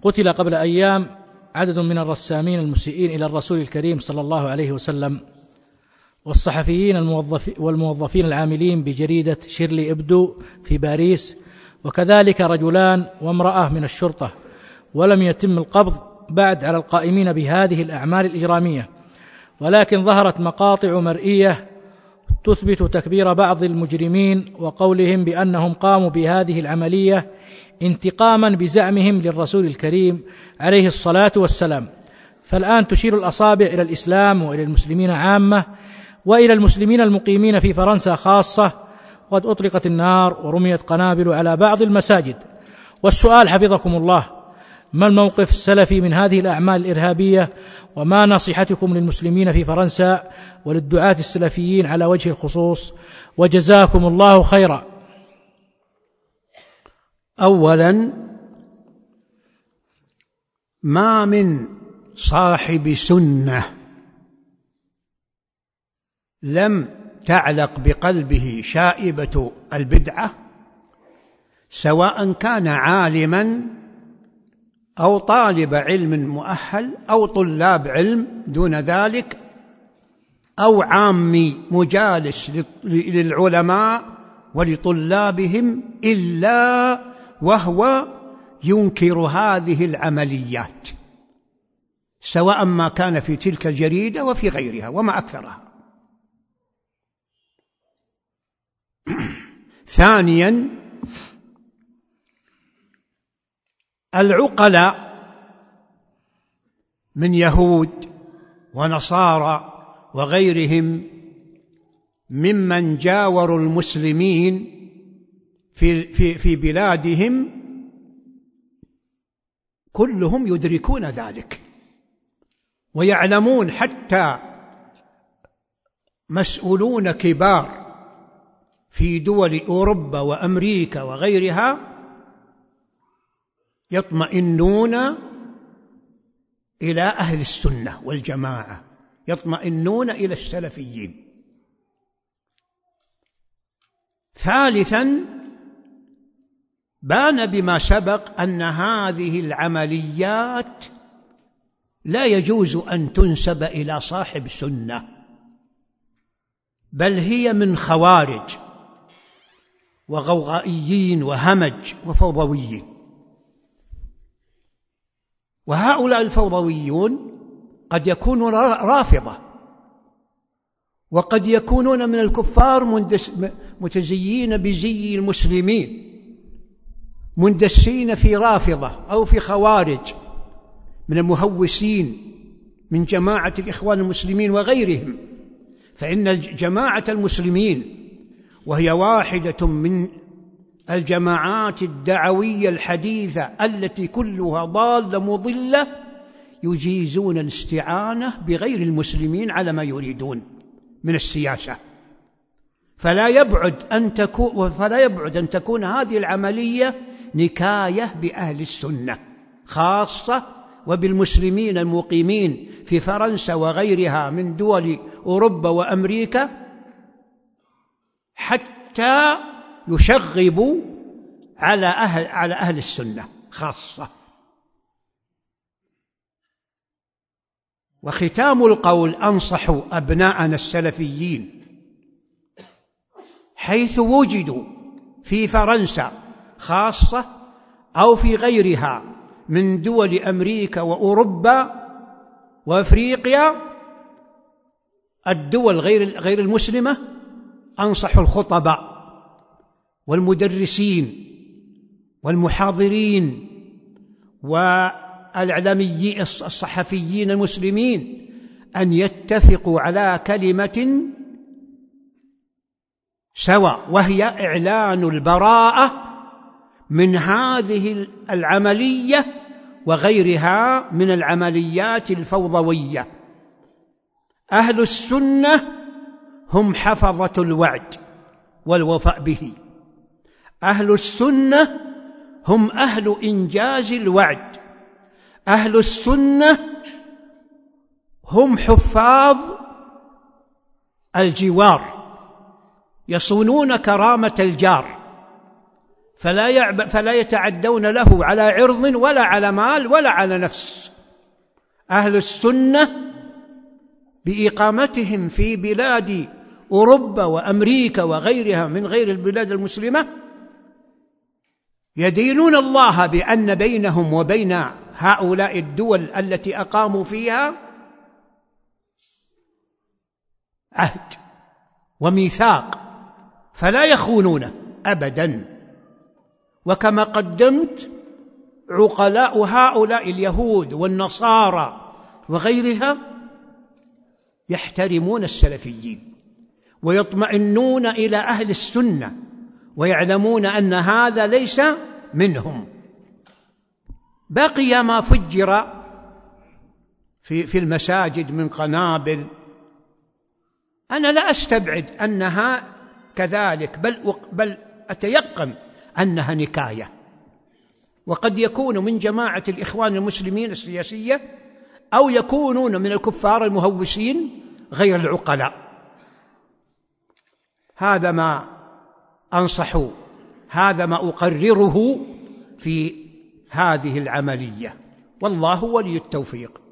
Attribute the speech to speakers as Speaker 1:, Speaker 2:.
Speaker 1: قتل قبل أيام عدد من الرسامين المسيئين إلى الرسول الكريم صلى الله عليه وسلم، والصحفيين والموظفين العاملين بجريدة شيرلي إبدو في باريس، وكذلك رجلان وامرأة من الشرطة، ولم يتم القبض بعد على القائمين بهذه الأعمال الإجرامية، ولكن ظهرت مقاطع مرئية تثبت تكبير بعض المجرمين وقولهم بأنهم قاموا بهذه العملية انتقاما بزعمهم للرسول الكريم عليه الصلاة والسلام. فالآن تشير الأصابع إلى الإسلام وإلى المسلمين عامة وإلى المسلمين المقيمين في فرنسا خاصة، قد أطلقت النار ورميت قنابل على بعض المساجد. والسؤال حفظكم الله: ما الموقف السلفي من هذه الأعمال الإرهابية؟ وما نصيحتكم للمسلمين في فرنسا وللدعاة السلفيين على وجه الخصوص؟ وجزاكم الله خيرا.
Speaker 2: أولا، ما من صاحب سنة لم تعلق بقلبه شائبة البدعة، سواء كان عالما أو طالب علم مؤهل أو طلاب علم دون ذلك، أو عامي مجالس للعلماء ولطلابهم، إلا وهو ينكر هذه العمليات، سواء ما كان في تلك الجريدة وفي غيرها وما أكثرها. ثانيا، العقلاء من يهود ونصارى وغيرهم ممن جاوروا المسلمين في بلادهم كلهم يدركون ذلك ويعلمون، حتى مسؤولون كبار في دول أوروبا وأمريكا وغيرها يطمئنون إلى أهل السنة والجماعة، يطمئنون إلى السلفيين. ثالثا، بان بما سبق أن هذه العمليات لا يجوز أن تنسب إلى صاحب سنة، بل هي من خوارج وغوغائيين وهمج وفوضويين. وهؤلاء الفوضويون قد يكونون رافضة، وقد يكونون من الكفار متزيين بزي المسلمين، مندسين في رافضة أو في خوارج من المهوسين من جماعة الإخوان المسلمين وغيرهم. فإن جماعة المسلمين، وهي واحدة من الجماعات الدعوية الحديثة التي كلها ضالة مضلة، يجيزون الاستعانة بغير المسلمين على ما يريدون من السياسة. فلا يبعد أن تكون هذه العملية نكاية بأهل السنة خاصة، وبالمسلمين المقيمين في فرنسا وغيرها من دول أوروبا وأمريكا، حتى يشغبوا على أهل السنة خاصة. وختام القول: أنصح أبناءنا السلفيين حيث وجدوا في فرنسا خاصة أو في غيرها من دول أمريكا وأوروبا وأفريقيا، الدول غير المسلمة، أنصح الخطباء والمدرسين والمحاضرين والإعلاميين الصحفيين المسلمين أن يتفقوا على كلمة سواء، وهي إعلان البراءة من هذه العملية وغيرها من العمليات الفوضوية. أهل السنة هم حفظة الوعد والوفاء به، أهل السنة هم أهل إنجاز الوعد، أهل السنة هم حفاظ الجوار، يصونون كرامة الجار. فلا يتعدون له على عرض ولا على مال ولا على نفس. أهل السنة بإقامتهم في بلاد أوروبا وأمريكا وغيرها من غير البلاد المسلمة يدينون الله بأن بينهم وبين هؤلاء الدول التي أقاموا فيها عهد وميثاق، فلا يخونونه أبدا. وكما قدمت، عقلاء هؤلاء اليهود والنصارى وغيرها يحترمون السلفيين ويطمئنون إلى أهل السنة ويعلمون أن هذا ليس منهم. بقي ما فجر في المساجد من قنابل، أنا لا أستبعد أنها كذلك، بل أتيقن أنها نكاية، وقد يكون من جماعة الإخوان المسلمين السياسية أو يكونون من الكفار المهوسين غير العقلاء. هذا ما أنصح، هذا ما أقرره في هذه العملية، والله ولي التوفيق.